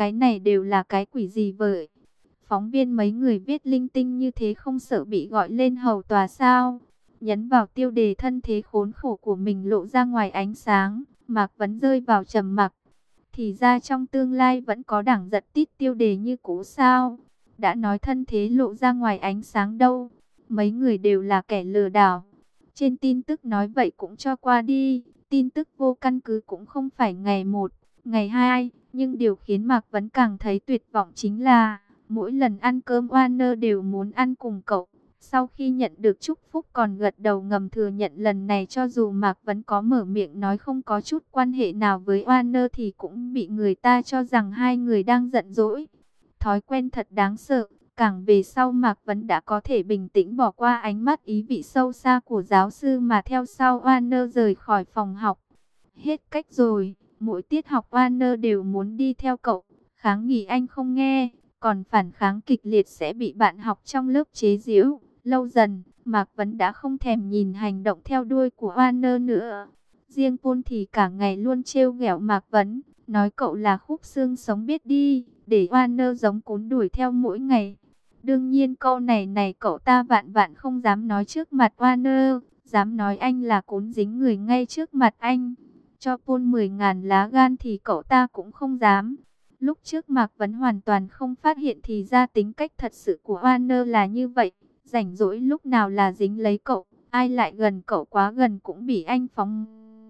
Cái này đều là cái quỷ gì vậy? Phóng viên mấy người viết linh tinh như thế không sợ bị gọi lên hầu tòa sao? Nhấn vào tiêu đề thân thế khốn khổ của mình lộ ra ngoài ánh sáng, Mạc Vấn rơi vào trầm mặc. Thì ra trong tương lai vẫn có đảng giật tít tiêu đề như cũ sao? Đã nói thân thế lộ ra ngoài ánh sáng đâu? Mấy người đều là kẻ lừa đảo. Trên tin tức nói vậy cũng cho qua đi. Tin tức vô căn cứ cũng không phải ngày một, ngày hai. Nhưng điều khiến Mạc Vấn càng thấy tuyệt vọng chính là mỗi lần ăn cơm Warner đều muốn ăn cùng cậu. Sau khi nhận được chúc phúc còn gật đầu ngầm thừa nhận lần này cho dù Mạc Vấn có mở miệng nói không có chút quan hệ nào với Warner thì cũng bị người ta cho rằng hai người đang giận dỗi. Thói quen thật đáng sợ, càng về sau Mạc Vấn đã có thể bình tĩnh bỏ qua ánh mắt ý vị sâu xa của giáo sư mà theo sau Warner rời khỏi phòng học. Hết cách rồi, mỗi tiết học Warner đều muốn đi theo cậu, kháng nghị anh không nghe, còn phản kháng kịch liệt sẽ bị bạn học trong lớp chế giễu. Lâu dần, Mạc Vấn đã không thèm nhìn hành động theo đuôi của Warner nữa. Riêng Paul thì cả ngày luôn trêu ghẹo Mạc Vấn, nói cậu là khúc xương sống biết đi, để Warner giống cún đuổi theo mỗi ngày. Đương nhiên câu này cậu ta vạn vạn không dám nói trước mặt Warner, dám nói anh là cún dính người ngay trước mặt anh. Cho Paul 10.000 lá gan thì cậu ta cũng không dám. Lúc trước Mạc Vấn hoàn toàn không phát hiện thì ra tính cách thật sự của Warner là như vậy. Rảnh rỗi lúc nào là dính lấy cậu, ai lại gần cậu quá gần cũng bị anh phóng.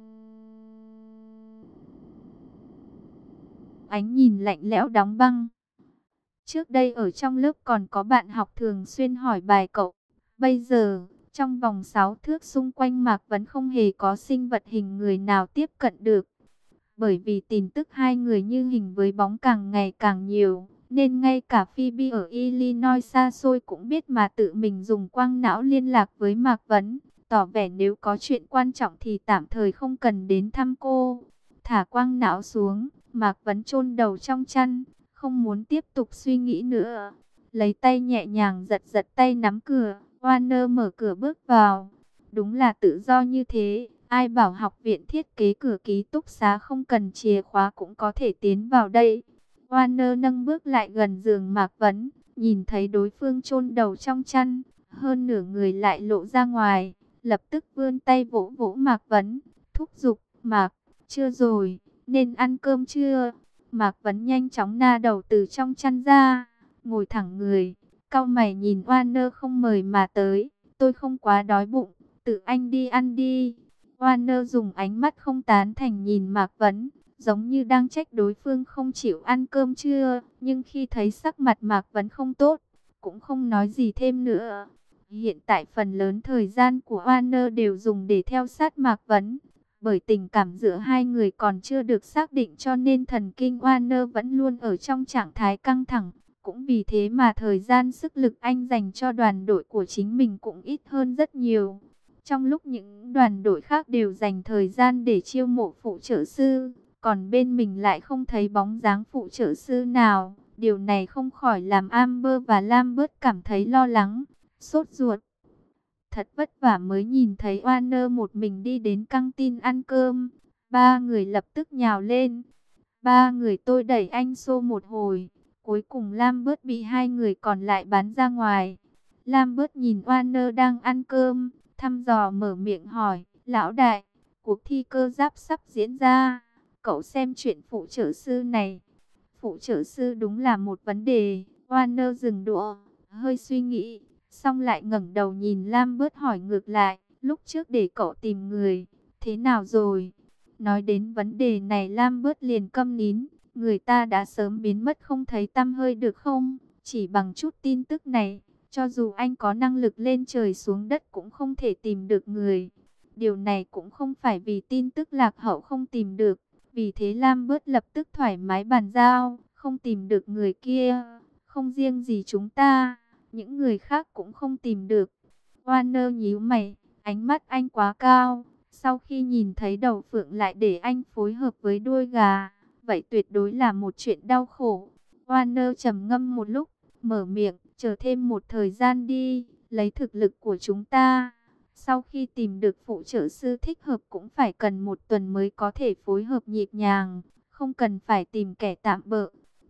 Ánh nhìn lạnh lẽo đóng băng. Trước đây ở trong lớp còn có bạn học thường xuyên hỏi bài cậu. Bây giờ, trong vòng 6 thước xung quanh Mạc Vấn không hề có sinh vật hình người nào tiếp cận được. Bởi vì tin tức hai người như hình với bóng càng ngày càng nhiều, nên ngay cả Phoebe ở Illinois xa xôi cũng biết mà tự mình dùng quang não liên lạc với Mạc Vấn, tỏ vẻ nếu có chuyện quan trọng thì tạm thời không cần đến thăm cô. Thả quang não xuống, Mạc Vấn chôn đầu trong chăn, không muốn tiếp tục suy nghĩ nữa. Lấy tay nhẹ nhàng giật giật tay nắm cửa, Warner mở cửa bước vào. Đúng là tự do như thế. Ai bảo học viện thiết kế cửa ký túc xá không cần chìa khóa cũng có thể tiến vào đây. Warner nâng bước lại gần giường Mạc Vấn, nhìn thấy đối phương chôn đầu trong chăn, hơn nửa người lại lộ ra ngoài, lập tức vươn tay vỗ vỗ Mạc Vấn, thúc giục, Mạc, chưa rồi, nên ăn cơm chưa? Mạc Vấn nhanh chóng na đầu từ trong chăn ra, ngồi thẳng người, cau mày nhìn Warner không mời mà tới, tôi không quá đói bụng, tự anh đi ăn đi. Warner dùng ánh mắt không tán thành nhìn Mạc Vấn, giống như đang trách đối phương không chịu ăn cơm trưa, nhưng khi thấy sắc mặt Mạc Vấn không tốt, cũng không nói gì thêm nữa. Hiện tại phần lớn thời gian của Warner đều dùng để theo sát Mạc Vấn, bởi tình cảm giữa hai người còn chưa được xác định cho nên thần kinh Warner vẫn luôn ở trong trạng thái căng thẳng. Cũng vì thế mà thời gian sức lực anh dành cho đoàn đội của chính mình cũng ít hơn rất nhiều. Trong lúc những đoàn đội khác đều dành thời gian để chiêu mộ phụ trợ sư, còn bên mình lại không thấy bóng dáng phụ trợ sư nào. Điều này không khỏi làm Amber và Lambert cảm thấy lo lắng, sốt ruột. Thật vất vả mới nhìn thấy Warner một mình đi đến căng tin ăn cơm. Ba người lập tức nhào lên. Ba người tôi đẩy anh xô một hồi. Cuối cùng Lambert bị hai người còn lại bắn ra ngoài. Lambert nhìn Warner đang ăn cơm, thăm dò mở miệng hỏi, lão đại, cuộc thi cơ giáp sắp diễn ra, cậu xem chuyện phụ trợ sư này. Phụ trợ sư đúng là một vấn đề. Warner dừng đũa, hơi suy nghĩ, xong lại ngẩng đầu nhìn Lambert hỏi ngược lại, lúc trước để cậu tìm người, thế nào rồi? Nói đến vấn đề này Lambert liền câm nín, người ta đã sớm biến mất không thấy tăm hơi được không? Chỉ bằng chút tin tức này, cho dù anh có năng lực lên trời xuống đất cũng không thể tìm được người. Điều này cũng không phải vì tin tức lạc hậu không tìm được. Vì thế Lambert lập tức thoải mái bàn giao, không tìm được người kia. Không riêng gì chúng ta, những người khác cũng không tìm được. Warner nhíu mày, ánh mắt anh quá cao. Sau khi nhìn thấy đầu phượng lại để anh phối hợp với đuôi gà, vậy tuyệt đối là một chuyện đau khổ. Warner trầm ngâm một lúc, mở miệng, chờ thêm một thời gian đi, lấy thực lực của chúng ta. Sau khi tìm được phụ trợ sư thích hợp cũng phải cần 1 tuần mới có thể phối hợp nhịp nhàng, không cần phải tìm kẻ tạm bợ.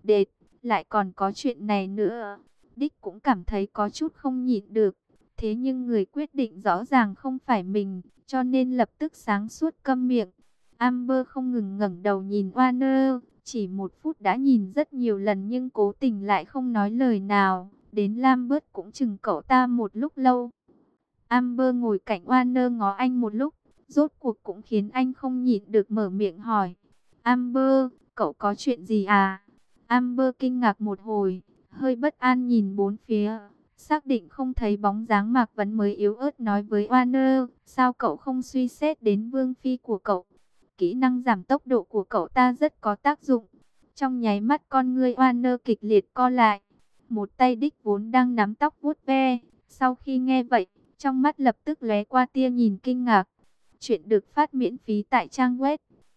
Đệt, lại còn có chuyện này nữa. Đích cũng cảm thấy có chút không nhịn được. Thế nhưng người quyết định rõ ràng không phải mình, cho nên lập tức sáng suốt câm miệng. Amber không ngừng ngẩng đầu nhìn Warner, chỉ 1 phút đã nhìn rất nhiều lần nhưng cố tình lại không nói lời nào. Đến Lambert cũng chừng cậu ta một lúc lâu. Amber ngồi cạnh Warner ngó anh một lúc, rốt cuộc cũng khiến anh không nhịn được mở miệng hỏi. Amber, cậu có chuyện gì à? Amber kinh ngạc một hồi, hơi bất an nhìn bốn phía. Xác định không thấy bóng dáng Mạc Vấn mới yếu ớt nói với Warner. Sao cậu không suy xét đến vương phi của cậu? Kỹ năng giảm tốc độ của cậu ta rất có tác dụng. Trong nháy mắt con ngươi Warner kịch liệt co lại. Một tay đích vốn đang nắm tóc vuốt ve. Sau khi nghe vậy, trong mắt lập tức lóe qua tia nhìn kinh ngạc. Chuyện được phát miễn phí tại trang web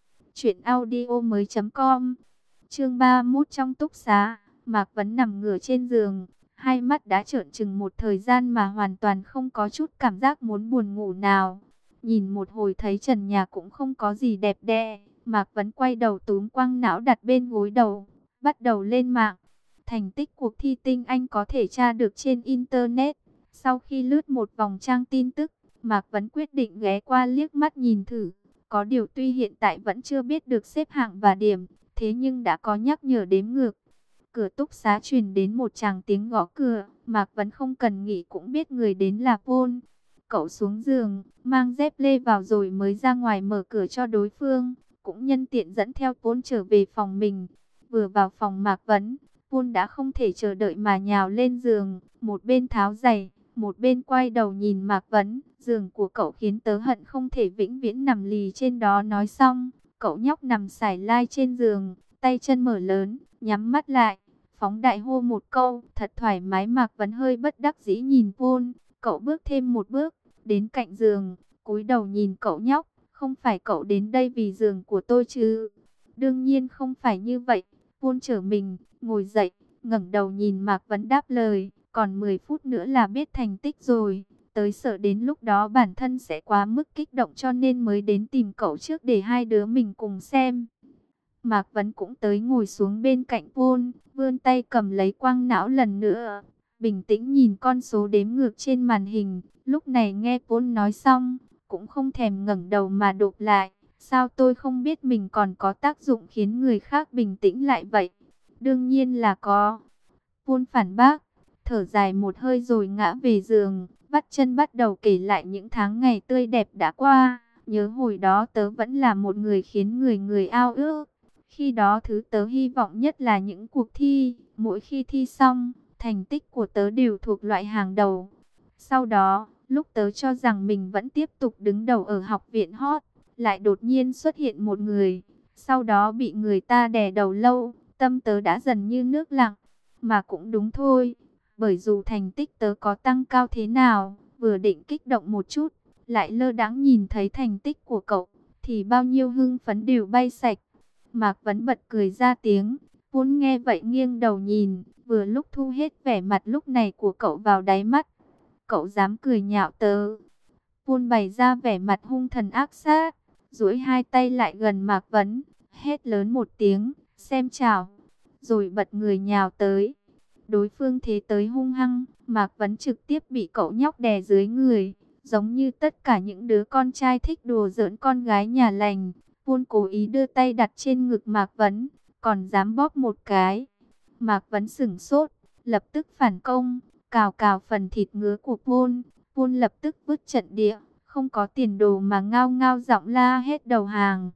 truyệnaudiomoi.com. Chương 31 trong túc xá, Mạc Vấn nằm ngửa trên giường, hai mắt đã trợn trừng một thời gian mà hoàn toàn không có chút cảm giác muốn buồn ngủ nào. Nhìn một hồi thấy trần nhà cũng không có gì đẹp đẽ, Mạc Vấn quay đầu túm quăng não đặt bên gối đầu, bắt đầu lên mạng. Thành tích cuộc thi tinh Anh có thể tra được trên Internet. Sau khi lướt một vòng trang tin tức, Mạc Vấn quyết định ghé qua liếc mắt nhìn thử. Có điều tuy hiện tại vẫn chưa biết được xếp hạng và điểm, thế nhưng đã có nhắc nhở đếm ngược. Cửa túc xá truyền đến một tràng tiếng gõ cửa, Mạc Vấn không cần nghĩ cũng biết người đến là Paul. Cậu xuống giường, mang dép lê vào rồi mới ra ngoài mở cửa cho đối phương, cũng nhân tiện dẫn theo Paul trở về phòng mình. Vừa vào phòng Mạc Vấn, Paul đã không thể chờ đợi mà nhào lên giường, một bên tháo giày, một bên quay đầu nhìn Mạc Vấn. Giường của cậu khiến tớ hận không thể vĩnh viễn nằm lì trên đó. Nói xong, cậu nhóc nằm sải lai trên giường, tay chân mở lớn, nhắm mắt lại, phóng đại hô một câu, thật thoải mái. Mạc Vấn hơi bất đắc dĩ nhìn Paul, cậu bước thêm một bước, đến cạnh giường, cúi đầu nhìn cậu nhóc, không phải cậu đến đây vì giường của tôi chứ? Đương nhiên không phải như vậy. Paul trở mình, ngồi dậy, ngẩng đầu nhìn Mạc Vấn đáp lời, còn 10 phút nữa là biết thành tích rồi. Tới sợ đến lúc đó bản thân sẽ quá mức kích động cho nên mới đến tìm cậu trước để hai đứa mình cùng xem. Mạc Vấn cũng tới ngồi xuống bên cạnh Paul, vươn tay cầm lấy quang não lần nữa. Bình tĩnh nhìn con số đếm ngược trên màn hình, lúc này nghe Paul nói xong, cũng không thèm ngẩng đầu mà đột lại. Sao tôi không biết mình còn có tác dụng khiến người khác bình tĩnh lại vậy? Đương nhiên là có. Paul phản bác, thở dài một hơi rồi ngã về giường, vắt chân bắt đầu kể lại những tháng ngày tươi đẹp đã qua. Nhớ hồi đó tớ vẫn là một người khiến người người ao ước. Khi đó thứ tớ hy vọng nhất là những cuộc thi. Mỗi khi thi xong, thành tích của tớ đều thuộc loại hàng đầu. Sau đó, lúc tớ cho rằng mình vẫn tiếp tục đứng đầu ở học viện hot, lại đột nhiên xuất hiện một người. Sau đó bị người ta đè đầu lâu, tâm tớ đã dần như nước lặng. Mà cũng đúng thôi, bởi dù thành tích tớ có tăng cao thế nào, vừa định kích động một chút, lại lơ đãng nhìn thấy thành tích của cậu, thì bao nhiêu hưng phấn đều bay sạch. Mạc Vấn bật cười ra tiếng, Paul nghe vậy nghiêng đầu nhìn, vừa lúc thu hết vẻ mặt lúc này của cậu vào đáy mắt. Cậu dám cười nhạo tớ? Paul bày ra vẻ mặt hung thần ác sát, duỗi hai tay lại gần Mạc Vấn, hét lớn một tiếng, xem chảo, rồi bật người nhào tới. Đối phương thế tới hung hăng, Mạc Vấn trực tiếp bị cậu nhóc đè dưới người, giống như tất cả những đứa con trai thích đùa giỡn con gái nhà lành. Paul cố ý đưa tay đặt trên ngực Mạc Vấn, còn dám bóp một cái. Mạc Vấn sửng sốt, lập tức phản công, cào cào phần thịt ngứa của Paul. Paul lập tức vứt trận địa, không có tiền đồ mà ngao ngao giọng la hết đầu hàng.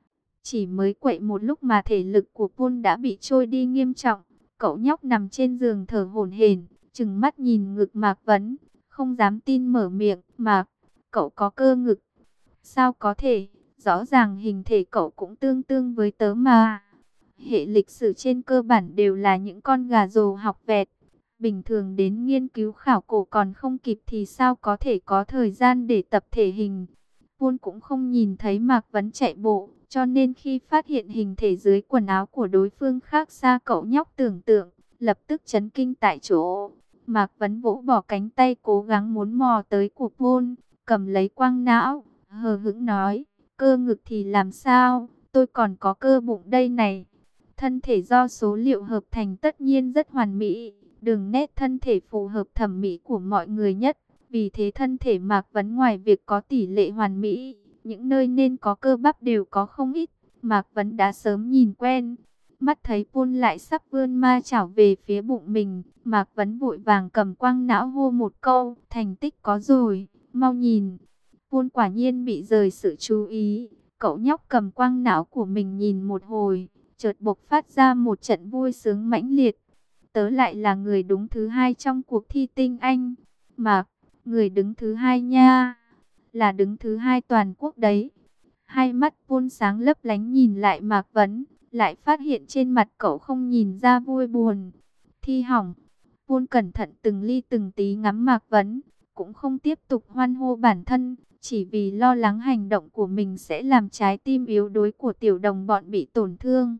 Chỉ mới quậy một lúc mà thể lực của Paul đã bị trôi đi nghiêm trọng. Cậu nhóc nằm trên giường thở hổn hển, trừng mắt nhìn ngực Mạc Vấn, không dám tin mở miệng. Mạc, cậu có cơ ngực? Sao có thể? Rõ ràng hình thể cậu cũng tương tương với tớ mà. Hệ lịch sử trên cơ bản đều là những con gà rồ học vẹt. Bình thường đến nghiên cứu khảo cổ còn không kịp thì sao có thể có thời gian để tập thể hình. Paul cũng không nhìn thấy Mạc Vấn chạy bộ, cho nên khi phát hiện hình thể dưới quần áo của đối phương khác xa cậu nhóc tưởng tượng, lập tức chấn kinh tại chỗ. Mạc Vấn vỗ bỏ cánh tay cố gắng muốn mò tới của Paul, cầm lấy quang não, hờ hững nói, cơ ngực thì làm sao, tôi còn có cơ bụng đây này. thân thể do số liệu hợp thành tất nhiên rất hoàn mỹ, đường nét thân thể phù hợp thẩm mỹ của mọi người nhất. Vì thế thân thể Mạc Vấn ngoài việc có tỷ lệ hoàn mỹ, những nơi nên có cơ bắp đều có không ít. Mạc Vấn đã sớm nhìn quen. Mắt thấy Pôn lại sắp vươn ma chảo về phía bụng mình, Mạc Vấn vội vàng cầm quang não hô một câu, thành tích có rồi, mau nhìn. Pôn quả nhiên bị rời sự chú ý, cậu nhóc cầm quang não của mình nhìn một hồi, chợt bộc phát ra một trận vui sướng mãnh liệt. Tớ lại là người đứng thứ 2 trong cuộc thi tinh anh. Mạc, người đứng thứ 2 nha, là đứng thứ 2 toàn quốc đấy. Hai mắt Pôn sáng lấp lánh nhìn lại Mạc Vấn, lại phát hiện trên mặt cậu không nhìn ra vui buồn. Thi hỏng. Pôn cẩn thận từng ly từng tí ngắm Mạc Vấn, cũng không tiếp tục hoan hô bản thân, chỉ vì lo lắng hành động của mình sẽ làm trái tim yếu đuối của tiểu đồng bọn bị tổn thương.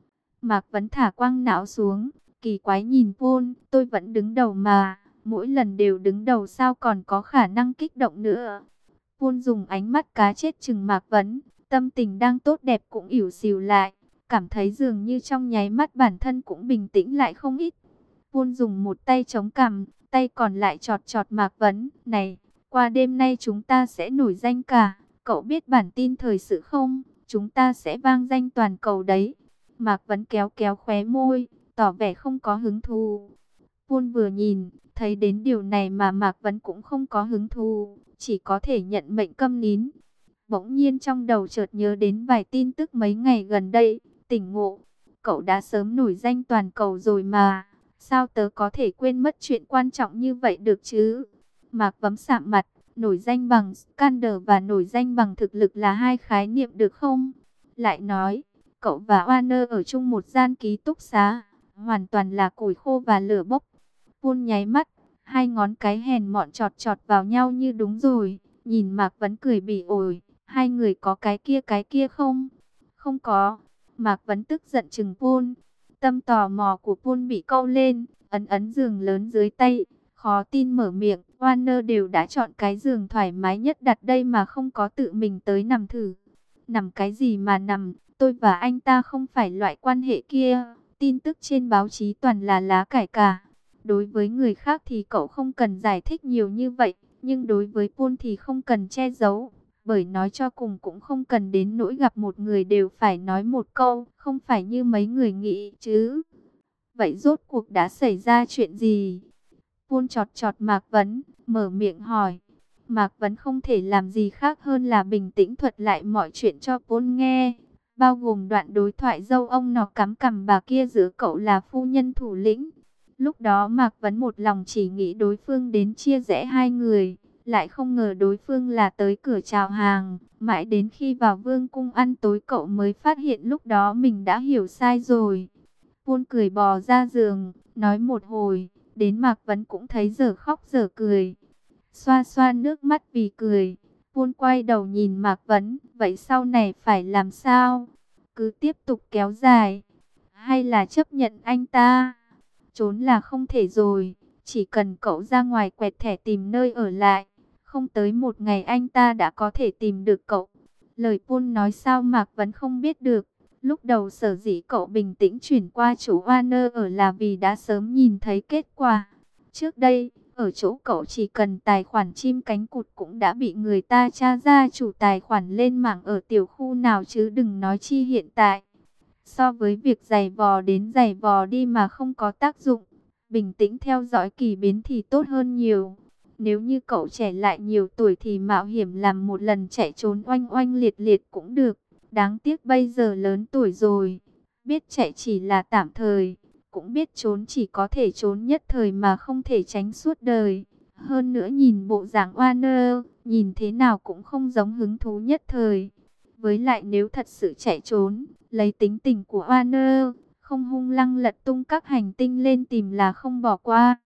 Mạc Vấn thả quang não xuống, kỳ quái nhìn Pôn, tôi vẫn đứng đầu mà, mỗi lần đều đứng đầu sao còn có khả năng kích động nữa. Pôn dùng ánh mắt cá chết chừng Mạc Vấn, tâm tình đang tốt đẹp cũng ỉu xìu lại, cảm thấy dường như trong nháy mắt bản thân cũng bình tĩnh lại không ít. Pôn dùng một tay chống cằm, tay còn lại chọt chọt Mạc Vấn, này, qua đêm nay chúng ta sẽ nổi danh cả, cậu biết bản tin thời sự không, chúng ta sẽ vang danh toàn cầu đấy. Mạc Vấn kéo kéo khóe môi, tỏ vẻ không có hứng thú. Pôn vừa nhìn, thấy đến điều này mà Mạc Vấn cũng không có hứng thú, chỉ có thể nhận mệnh câm nín. Bỗng nhiên trong đầu chợt nhớ đến vài tin tức mấy ngày gần đây, tỉnh ngộ. Cậu đã sớm nổi danh toàn cầu rồi mà, sao tớ có thể quên mất chuyện quan trọng như vậy được chứ? Mạc Vấn sạm mặt, nổi danh bằng scandal và nổi danh bằng thực lực là hai khái niệm được không? Lại nói, cậu và Warner ở chung một gian ký túc xá, hoàn toàn là củi khô và lửa bốc. Pôn nháy mắt, hai ngón cái hèn mọn chọt chọt vào nhau như đúng rồi. Nhìn Mạc Vấn cười bỉ ổi, hai người có cái kia không? Không có. Mạc Vấn tức giận chừng Pôn. Tâm tò mò của Pôn bị câu lên, ấn ấn giường lớn dưới tay. Khó tin mở miệng, Warner đều đã chọn cái giường thoải mái nhất đặt đây mà không có tự mình tới nằm thử. Nằm cái gì mà nằm, tôi và anh ta không phải loại quan hệ kia. Tin tức trên báo chí toàn là lá cải cả. Đối với người khác thì cậu không cần giải thích nhiều như vậy, nhưng đối với Pôn thì không cần che giấu, bởi nói cho cùng cũng không cần đến nỗi gặp một người đều phải nói một câu, không phải như mấy người nghĩ chứ. Vậy rốt cuộc đã xảy ra chuyện gì? Pôn chọt chọt Mạc Vấn, mở miệng hỏi. Mạc Vấn không thể làm gì khác hơn là bình tĩnh thuật lại mọi chuyện cho Pôn nghe, bao gồm đoạn đối thoại dâu ông nó cắm cằm bà kia giữa cậu là phu nhân thủ lĩnh. Lúc đó Mạc Vấn một lòng chỉ nghĩ đối phương đến chia rẽ hai người, lại không ngờ đối phương là tới cửa chào hàng. Mãi đến khi vào vương cung ăn tối cậu mới phát hiện lúc đó mình đã hiểu sai rồi. Pôn cười bò ra giường, nói một hồi, đến Mạc Vấn cũng thấy dở khóc dở cười. Xoa xoa nước mắt vì cười, Pôn quay đầu nhìn Mạc Vấn, vậy sau này phải làm sao? Cứ tiếp tục kéo dài, hay là chấp nhận anh ta? Trốn là không thể rồi, chỉ cần cậu ra ngoài quẹt thẻ tìm nơi ở lại, không tới một ngày anh ta đã có thể tìm được cậu. Lời Pôn nói sao Mạc Vấn không biết được. Lúc đầu sở dĩ cậu bình tĩnh chuyển qua chỗ Warner ở là vì đã sớm nhìn thấy kết quả. Trước đây, ở chỗ cậu chỉ cần tài khoản chim cánh cụt cũng đã bị người ta tra ra chủ tài khoản lên mạng ở tiểu khu nào chứ đừng nói chi hiện tại. So với việc giày vò đến giày vò đi mà không có tác dụng, bình tĩnh theo dõi kỳ biến thì tốt hơn nhiều. Nếu như cậu trẻ lại nhiều tuổi thì mạo hiểm làm một lần chạy trốn oanh oanh liệt liệt cũng được. Đáng tiếc bây giờ lớn tuổi rồi, biết chạy chỉ là tạm thời, cũng biết trốn chỉ có thể trốn nhất thời mà không thể tránh suốt đời. Hơn nữa nhìn bộ dạng Warner, nhìn thế nào cũng không giống hứng thú nhất thời. Với lại nếu thật sự chạy trốn, lấy tính tình của Warner, không hung lăng lật tung các hành tinh lên tìm là không bỏ qua.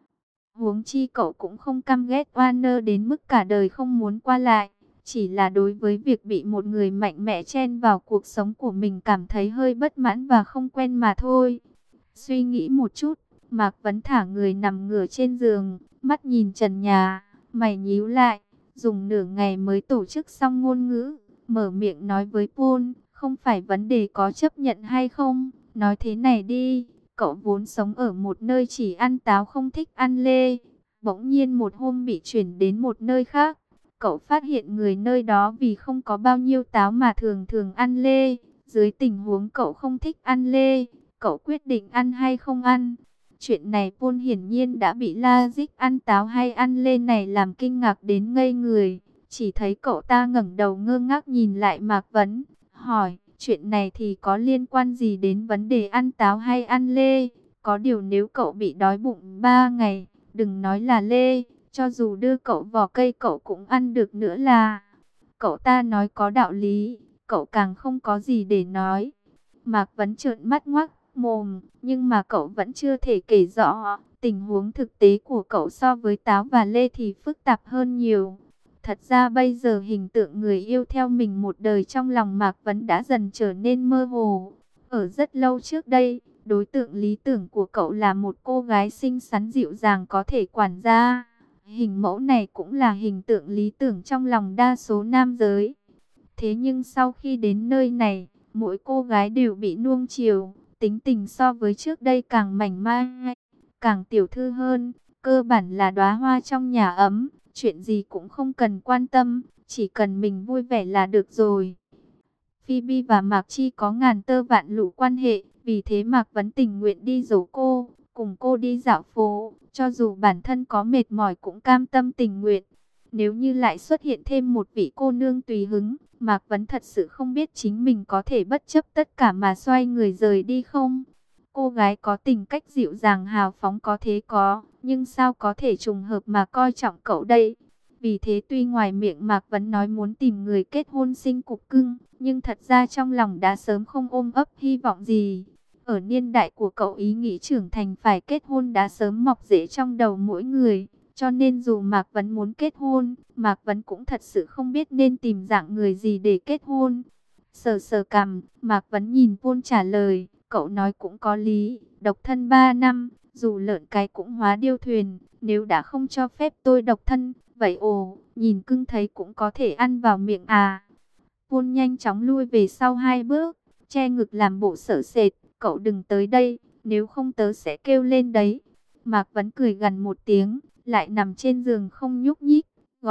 Huống chi cậu cũng không căm ghét Warner đến mức cả đời không muốn qua lại. Chỉ là đối với việc bị một người mạnh mẽ chen vào cuộc sống của mình cảm thấy hơi bất mãn và không quen mà thôi. Suy nghĩ một chút, Mạc Vấn thả người nằm ngửa trên giường, mắt nhìn trần nhà, mày nhíu lại, dùng nửa ngày mới tổ chức xong ngôn ngữ, mở miệng nói với Pôn, không phải vấn đề có chấp nhận hay không, Nói thế này đi, cậu vốn sống ở một nơi chỉ ăn táo không thích ăn lê. Bỗng nhiên một hôm bị chuyển đến một nơi khác. Cậu phát hiện người nơi đó vì không có bao nhiêu táo mà thường thường ăn lê. Dưới tình huống cậu không thích ăn lê, cậu quyết định ăn hay không ăn. Chuyện này Paul hiển nhiên đã bị logic ăn táo hay ăn lê này làm kinh ngạc đến ngây người. Chỉ thấy cậu ta ngẩng đầu ngơ ngác nhìn lại Mạc Vấn, hỏi, chuyện này thì có liên quan gì đến vấn đề ăn táo hay ăn lê? Có điều nếu cậu bị đói bụng 3 ngày, đừng nói là lê, cho dù đưa cậu vỏ cây cậu cũng ăn được nữa là. Cậu ta nói có đạo lý, cậu càng không có gì để nói. Mạc Vấn trợn mắt ngoác mồm, nhưng mà cậu vẫn chưa thể kể rõ. Tình huống thực tế của cậu so với táo và lê thì phức tạp hơn nhiều. Thật ra bây giờ hình tượng người yêu theo mình một đời trong lòng Mạc Vấn đã dần trở nên mơ hồ. Ở rất lâu trước đây, đối tượng lý tưởng của cậu là một cô gái xinh xắn dịu dàng có thể quản gia. Hình mẫu này cũng là hình tượng lý tưởng trong lòng đa số nam giới. Thế nhưng sau khi đến nơi này, mỗi cô gái đều bị nuông chiều, tính tình so với trước đây càng mảnh mai, càng tiểu thư hơn, cơ bản là đóa hoa trong nhà ấm, chuyện gì cũng không cần quan tâm, chỉ cần mình vui vẻ là được rồi. Phoebe và Mạc Chi có ngàn tơ vạn lũ quan hệ, vì thế Mạc Vấn tình nguyện đi dỗ cô, cùng cô đi dạo phố, cho dù bản thân có mệt mỏi cũng cam tâm tình nguyện. Nếu như lại xuất hiện thêm một vị cô nương tùy hứng, Mạc Vấn thật sự không biết chính mình có thể bất chấp tất cả mà xoay người rời đi không? Cô gái có tình cách dịu dàng hào phóng có thế có, nhưng sao có thể trùng hợp mà coi trọng cậu đây? Vì thế tuy ngoài miệng Mạc Vấn nói muốn tìm người kết hôn sinh cục cưng, nhưng thật ra trong lòng đã sớm không ôm ấp hy vọng gì. Ở niên đại của cậu ý nghĩ trưởng thành phải kết hôn đã sớm mọc rễ trong đầu mỗi người. Cho nên dù Mạc Vấn muốn kết hôn, Mạc Vấn cũng thật sự không biết nên tìm dạng người gì để kết hôn. Sờ sờ cằm, Mạc Vấn nhìn Paul trả lời, cậu nói cũng có lý, độc thân 3 năm, dù lợn cái cũng hóa điêu thuyền, nếu đã không cho phép tôi độc thân, vậy nhìn cưng thấy cũng có thể ăn vào miệng à. Paul nhanh chóng lui về sau 2 bước, che ngực làm bộ sợ sệt, cậu đừng tới đây, nếu không tớ sẽ kêu lên đấy. Mạc Vấn cười gằn một tiếng, lại nằm trên giường không nhúc nhích,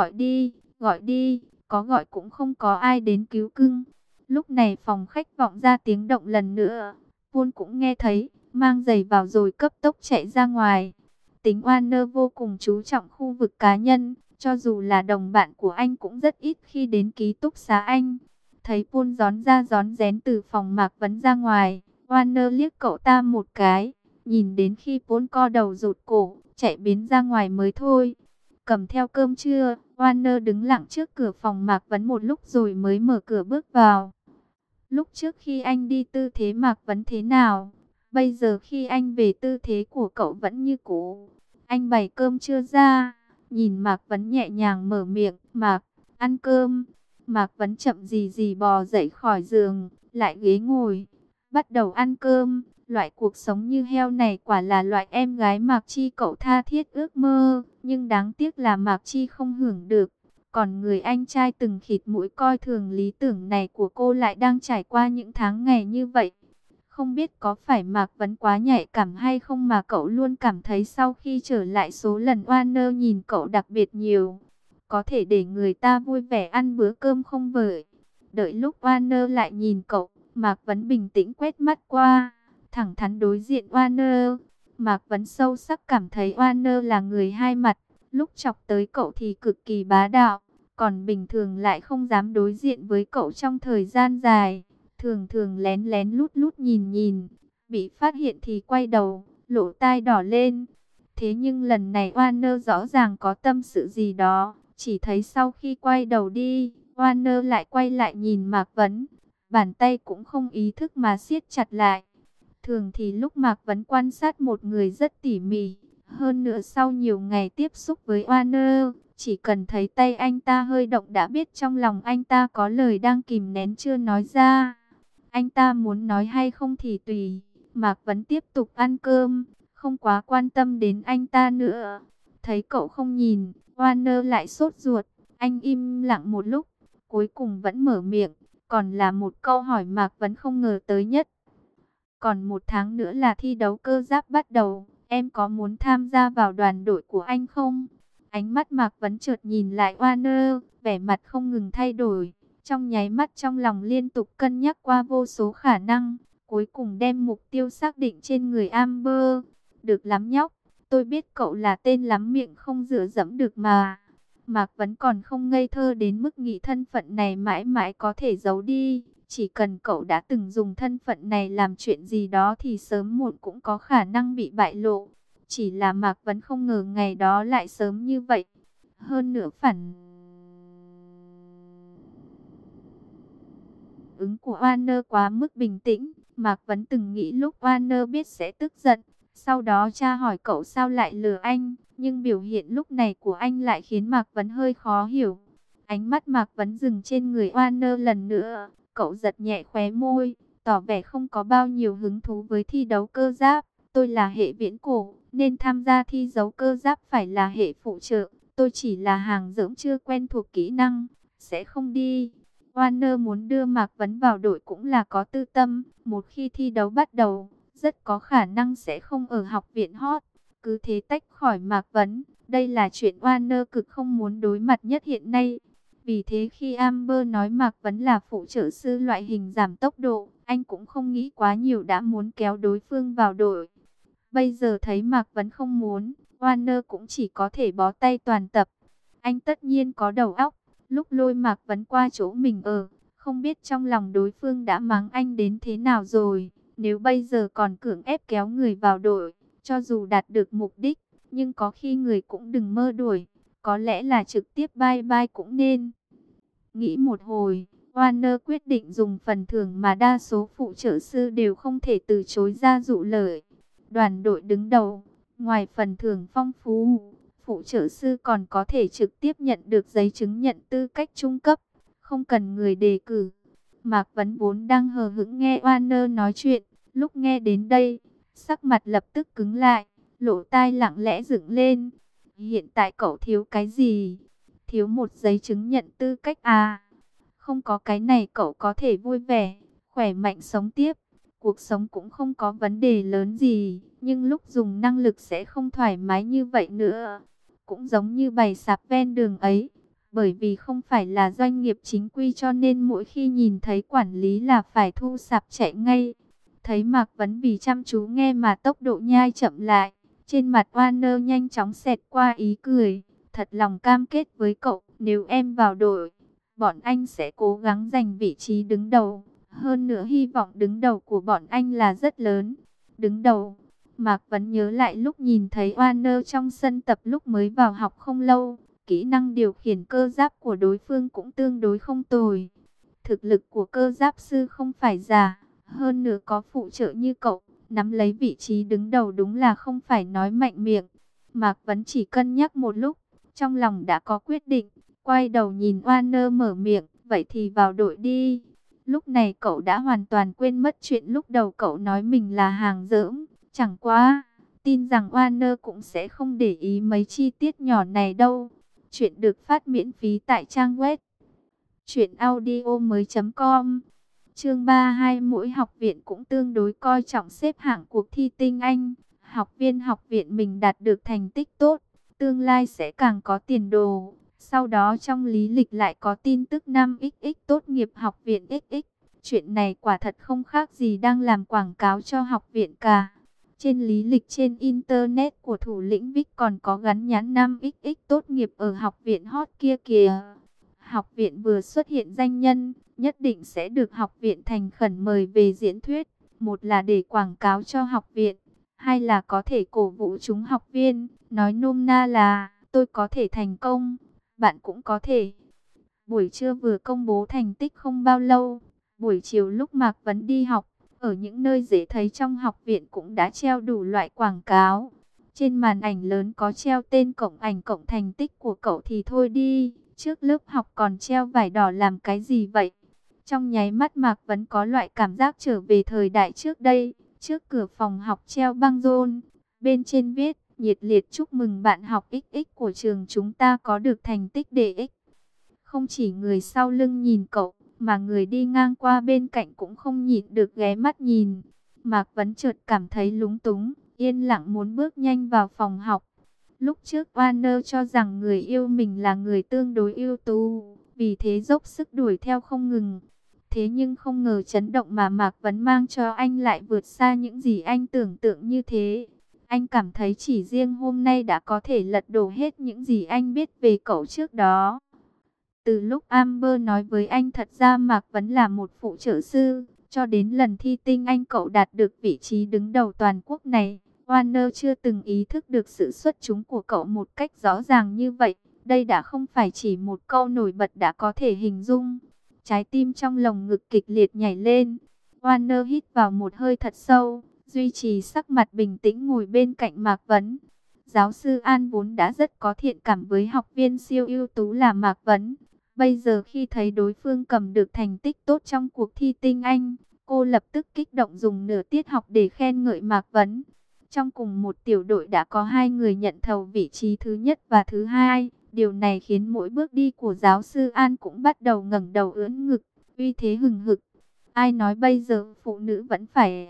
gọi đi, có gọi cũng không có ai đến cứu cưng. Lúc này phòng khách vọng ra tiếng động lần nữa, Paul cũng nghe thấy, mang giày vào rồi cấp tốc chạy ra ngoài. Tính Warner vô cùng chú trọng khu vực cá nhân, cho dù là đồng bạn của anh cũng rất ít khi đến ký túc xá anh. Thấy Paul rón ra rón rén từ phòng Mạc Vấn ra ngoài, Warner liếc cậu ta một cái, nhìn đến khi Paul co đầu rụt cổ, chạy biến ra ngoài mới thôi. Cầm theo cơm trưa, Warner đứng lặng trước cửa phòng Mạc Vấn một lúc rồi mới mở cửa bước vào. Lúc trước khi anh đi tư thế Mạc Vấn thế nào? Bây giờ khi anh về tư thế của cậu vẫn như cũ. Anh bày cơm trưa ra, nhìn Mạc Vấn nhẹ nhàng mở miệng, Mạc, ăn cơm. Mạc Vấn chậm gì gì bò dậy khỏi giường, lại ghế ngồi, bắt đầu ăn cơm. Loại cuộc sống như heo này quả là loại em gái Mạc Chi cậu tha thiết ước mơ, nhưng đáng tiếc là Mạc Chi không hưởng được. Còn người anh trai từng khịt mũi coi thường lý tưởng này của cô lại đang trải qua những tháng ngày như vậy. Không biết có phải Mạc Vấn quá nhạy cảm hay không mà cậu luôn cảm thấy sau khi trở lại số lần Warner nhìn cậu đặc biệt nhiều. Có thể để người ta vui vẻ ăn bữa cơm không vậy? Đợi lúc Warner lại nhìn cậu, Mạc Vấn bình tĩnh quét mắt qua, thẳng thắn đối diện Warner. Mạc Vấn sâu sắc cảm thấy Warner là người hai mặt, lúc chọc tới cậu thì cực kỳ bá đạo, còn bình thường lại không dám đối diện với cậu trong thời gian dài. Thường thường lén lén lút lút nhìn nhìn, bị phát hiện thì quay đầu, lỗ tai đỏ lên. Thế nhưng lần này Warner rõ ràng có tâm sự gì đó, chỉ thấy sau khi quay đầu đi, Warner lại quay lại nhìn Mạc Vấn, bàn tay cũng không ý thức mà siết chặt lại. Thường thì lúc Mạc Vấn quan sát một người rất tỉ mỉ, hơn nữa sau nhiều ngày tiếp xúc với Warner, chỉ cần thấy tay anh ta hơi động đã biết trong lòng anh ta có lời đang kìm nén chưa nói ra. Anh ta muốn nói hay không thì tùy, Mạc Vấn tiếp tục ăn cơm, không quá quan tâm đến anh ta nữa. Thấy cậu không nhìn, Warner lại sốt ruột, anh im lặng một lúc, cuối cùng vẫn mở miệng, còn là một câu hỏi Mạc Vấn không ngờ tới nhất. Còn 1 tháng nữa là thi đấu cơ giáp bắt đầu. Em có muốn tham gia vào đoàn đội của anh không? Ánh mắt Mạc Vấn chợt nhìn lại Warner, vẻ mặt không ngừng thay đổi. Trong nháy mắt trong lòng liên tục cân nhắc qua vô số khả năng. Cuối cùng đem mục tiêu xác định trên người Amber. Được lắm nhóc, tôi biết cậu là tên lắm miệng không dựa dẫm được mà. Mạc Vấn còn không ngây thơ đến mức nghĩ thân phận này mãi mãi có thể giấu đi. Chỉ cần cậu đã từng dùng thân phận này làm chuyện gì đó thì sớm muộn cũng có khả năng bị bại lộ. Chỉ là Mạc Vấn không ngờ ngày đó lại sớm như vậy. Hơn nữa phản ứng của Warner quá mức bình tĩnh. Mạc Vấn từng nghĩ lúc Warner biết sẽ tức giận. Sau đó tra hỏi cậu sao lại lừa anh. Nhưng biểu hiện lúc này của anh lại khiến Mạc Vấn hơi khó hiểu. Ánh mắt Mạc Vấn dừng trên người Warner lần nữa. Cậu giật nhẹ khóe môi, tỏ vẻ không có bao nhiêu hứng thú với thi đấu cơ giáp. Tôi là hệ viễn cổ, nên tham gia thi đấu cơ giáp phải là hệ phụ trợ. Tôi chỉ là hàng rỗng chưa quen thuộc kỹ năng, sẽ không đi. Warner muốn đưa Mạc Vấn vào đội cũng là có tư tâm. Một khi thi đấu bắt đầu, rất có khả năng sẽ không ở học viện hot. Cứ thế tách khỏi Mạc Vấn. Đây là chuyện Warner cực không muốn đối mặt nhất hiện nay. Vì thế khi Amber nói Mạc Vấn là phụ trợ sư loại hình giảm tốc độ, anh cũng không nghĩ quá nhiều đã muốn kéo đối phương vào đội. Bây giờ thấy Mạc Vấn không muốn, Warner cũng chỉ có thể bó tay toàn tập. Anh tất nhiên có đầu óc, lúc lôi Mạc Vấn qua chỗ mình ở, không biết trong lòng đối phương đã mắng anh đến thế nào rồi. Nếu bây giờ còn cưỡng ép kéo người vào đội, cho dù đạt được mục đích, nhưng có khi người cũng đừng mơ đuổi. Có lẽ là trực tiếp bye bye cũng nên. Nghĩ một hồi, Warner quyết định dùng phần thưởng mà đa số phụ trợ sư đều không thể từ chối ra dụ lợi. Đoàn đội đứng đầu, ngoài phần thưởng phong phú, phụ trợ sư còn có thể trực tiếp nhận được giấy chứng nhận tư cách trung cấp, không cần người đề cử. Mạc Vấn vốn đang hờ hững nghe Warner nói chuyện, lúc nghe đến đây, sắc mặt lập tức cứng lại, lỗ tai lặng lẽ dựng lên. Hiện tại cậu thiếu cái gì? Thiếu một giấy chứng nhận tư cách à? Không có cái này cậu có thể vui vẻ, khỏe mạnh sống tiếp. Cuộc sống cũng không có vấn đề lớn gì, nhưng lúc dùng năng lực sẽ không thoải mái như vậy nữa. Cũng giống như bày sạp ven đường ấy, bởi vì không phải là doanh nghiệp chính quy cho nên mỗi khi nhìn thấy quản lý là phải thu sạp chạy ngay. Thấy Mạc Vấn vì chăm chú nghe mà tốc độ nhai chậm lại, trên mặt Warner nhanh chóng xẹt qua ý cười. Thật lòng cam kết với cậu, nếu em vào đội, bọn anh sẽ cố gắng giành vị trí đứng đầu. Hơn nữa hy vọng đứng đầu của bọn anh là rất lớn. Đứng đầu, Mạc Vấn nhớ lại lúc nhìn thấy Warner trong sân tập lúc mới vào học không lâu. Kỹ năng điều khiển cơ giáp của đối phương cũng tương đối không tồi. Thực lực của cơ giáp sư không phải giả. Hơn nữa có phụ trợ như cậu, nắm lấy vị trí đứng đầu đúng là không phải nói mạnh miệng. Mạc Vấn chỉ cân nhắc một lúc, trong lòng đã có quyết định. Quay đầu nhìn Warner mở miệng, vậy thì vào đội đi. Lúc này cậu đã hoàn toàn quên mất chuyện lúc đầu cậu nói mình là hàng dỡm. Chẳng qua, tin rằng Warner cũng sẽ không để ý mấy chi tiết nhỏ này đâu. Chuyện được phát miễn phí tại trang web truyệnaudiomoi.com. Chương 32, mỗi học viện cũng tương đối coi trọng xếp hạng cuộc thi tinh anh. Học viên học viện mình đạt được thành tích tốt, tương lai sẽ càng có tiền đồ. Sau đó trong lý lịch lại có tin tức 5XX tốt nghiệp học viện XX. Chuyện này quả thật không khác gì đang làm quảng cáo cho học viện cả. Trên lý lịch trên Internet của thủ lĩnh Vic còn có gắn nhãn 5XX tốt nghiệp ở học viện hot kia kìa. Học viện vừa xuất hiện danh nhân, nhất định sẽ được học viện thành khẩn mời về diễn thuyết. Một là để quảng cáo cho học viện, hai là có thể cổ vũ chúng học viên. Nói nôm na là, tôi có thể thành công, bạn cũng có thể. Buổi trưa vừa công bố thành tích không bao lâu, buổi chiều lúc Mạc Vấn đi học, ở những nơi dễ thấy trong học viện cũng đã treo đủ loại quảng cáo. Trên màn ảnh lớn có treo tên cộng ảnh cộng thành tích của cậu thì thôi đi, trước lớp học còn treo vải đỏ làm cái gì vậy? Trong nháy mắt Mạc Vấn có loại cảm giác trở về thời đại trước đây, trước cửa phòng học treo băng rôn, bên trên viết, nhiệt liệt chúc mừng bạn học XX của trường chúng ta có được thành tích đệ X. Không chỉ người sau lưng nhìn cậu, mà người đi ngang qua bên cạnh cũng không nhịn được ghé mắt nhìn. Mạc Vấn chợt cảm thấy lúng túng, yên lặng muốn bước nhanh vào phòng học. Lúc trước Warner cho rằng người yêu mình là người tương đối ưu tú, vì thế dốc sức đuổi theo không ngừng. Thế nhưng không ngờ chấn động mà Mạc Vấn mang cho anh lại vượt xa những gì anh tưởng tượng như thế. Anh cảm thấy chỉ riêng hôm nay đã có thể lật đổ hết những gì anh biết về cậu trước đó. Từ lúc Amber nói với anh thật ra Mạc Vấn là một phụ trợ sư, cho đến lần thi tinh anh cậu đạt được vị trí đứng đầu toàn quốc này, Warner chưa từng ý thức được sự xuất chúng của cậu một cách rõ ràng như vậy. Đây đã không phải chỉ một câu nổi bật đã có thể hình dung. Trái tim trong lồng ngực kịch liệt nhảy lên. Warner hít vào một hơi thật sâu, duy trì sắc mặt bình tĩnh ngồi bên cạnh Mạc Vấn. Giáo sư An vốn đã rất có thiện cảm với học viên siêu ưu tú là Mạc Vấn. Bây giờ khi thấy đối phương cầm được thành tích tốt trong cuộc thi tinh Anh, cô lập tức kích động dùng nửa tiết học để khen ngợi Mạc Vấn. Trong cùng một tiểu đội đã có 2 người nhận thầu vị trí thứ nhất và thứ hai. Điều này khiến mỗi bước đi của giáo sư An cũng bắt đầu ngẩng đầu ưỡn ngực, uy thế hừng hực. Ai nói bây giờ phụ nữ vẫn phải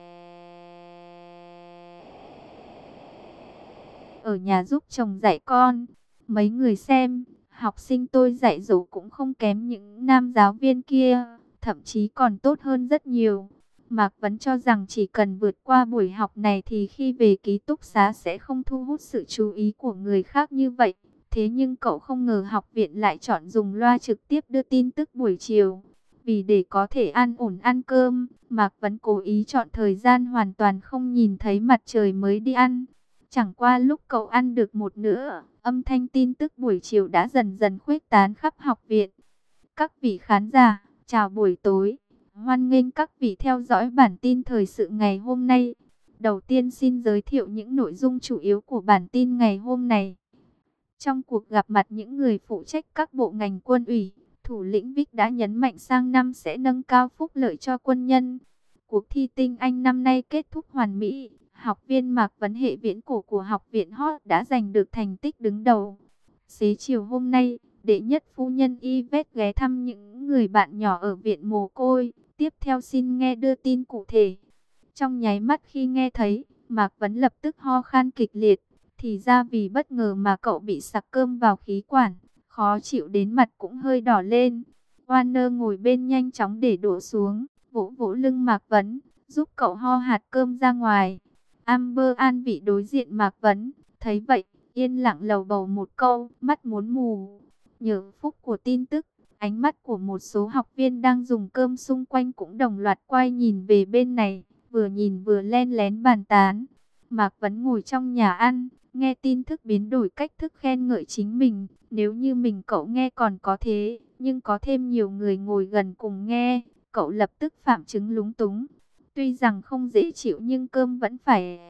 ở nhà giúp chồng dạy con. Mấy người xem, học sinh tôi dạy dỗ cũng không kém những nam giáo viên kia, thậm chí còn tốt hơn rất nhiều. Mạc Vấn cho rằng chỉ cần vượt qua buổi học này thì khi về ký túc xá sẽ không thu hút sự chú ý của người khác như vậy. Thế nhưng cậu không ngờ học viện lại chọn dùng loa trực tiếp đưa tin tức buổi chiều. Vì để có thể an ổn ăn cơm, Mạc Vấn cố ý chọn thời gian hoàn toàn không nhìn thấy mặt trời mới đi ăn. Chẳng qua lúc cậu ăn được một nửa, âm thanh tin tức buổi chiều đã dần dần khuếch tán khắp học viện. Các vị khán giả, chào buổi tối. Hoan nghênh các vị theo dõi bản tin thời sự ngày hôm nay. Đầu tiên xin giới thiệu những nội dung chủ yếu của bản tin ngày hôm nay. Trong cuộc gặp mặt những người phụ trách các bộ ngành quân ủy, thủ lĩnh Vic đã nhấn mạnh sang năm sẽ nâng cao phúc lợi cho quân nhân. Cuộc thi tinh Anh năm nay kết thúc hoàn mỹ. Học viên Mạc Vấn hệ viễn cổ của học viện Hot đã giành được thành tích đứng đầu. Xế chiều hôm nay, đệ nhất phu nhân Yvette ghé thăm những người bạn nhỏ ở viện mồ côi. Tiếp theo xin nghe đưa tin cụ thể. Trong nháy mắt khi nghe thấy, Mạc Vấn lập tức ho khan kịch liệt. Thì ra vì bất ngờ mà cậu bị sặc cơm vào khí quản, khó chịu đến mặt cũng hơi đỏ lên. Warner ngồi bên nhanh chóng để đổ xuống, vỗ vỗ lưng Mạc Vấn, giúp cậu ho hạt cơm ra ngoài. Amber an vị đối diện Mạc Vấn, thấy vậy, yên lặng lầu bầu một câu, mắt muốn mù. Nhờ phúc của tin tức, ánh mắt của một số học viên đang dùng cơm xung quanh cũng đồng loạt quay nhìn về bên này, vừa nhìn vừa len lén bàn tán. Mạc Vấn ngồi trong nhà ăn, nghe tin tức biến đổi cách thức khen ngợi chính mình. Nếu như mình cậu nghe còn có thế, nhưng có thêm nhiều người ngồi gần cùng nghe, cậu lập tức phạm chứng lúng túng. Tuy rằng không dễ chịu nhưng cơm vẫn phải